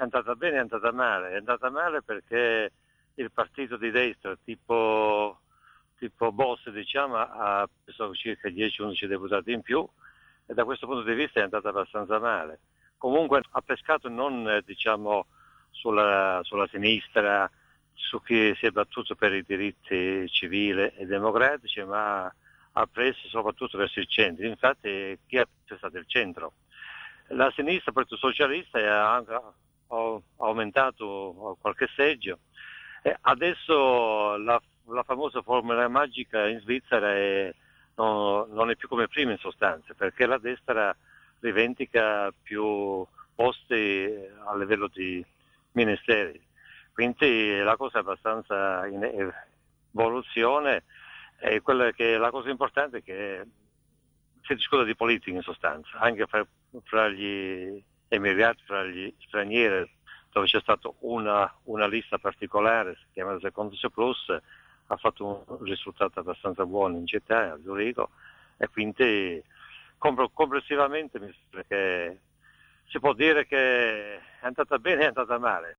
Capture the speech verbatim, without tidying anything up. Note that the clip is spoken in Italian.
andata bene, è andata male. È andata male perché il partito di destra, tipo, tipo Boss, diciamo, ha preso circa dieci undici deputati in più e da questo punto di vista è andata abbastanza male. Comunque ha pescato non eh, diciamo sulla, sulla sinistra, su chi si è battuto per i diritti civili e democratici, ma ha preso soprattutto verso il centro. Infatti chi ha preso è stato il centro. La sinistra, il Partito Socialista, ha anche ha aumentato qualche seggio. E adesso la, la famosa formula magica in Svizzera è, no, non è più come prima in sostanza, perché la destra rivendica più posti a livello di ministeri. Quindi la cosa è abbastanza in evoluzione e quella che la cosa importante è che si discute di politica in sostanza, anche fra, fra gli emigrati, fra gli stranieri, dove c'è stata una, una lista particolare, si chiama Secondo Se Plus, ha fatto un risultato abbastanza buono in città, a Zurigo, e quindi complessivamente mi sembra che si può dire che è andata bene e è andata male.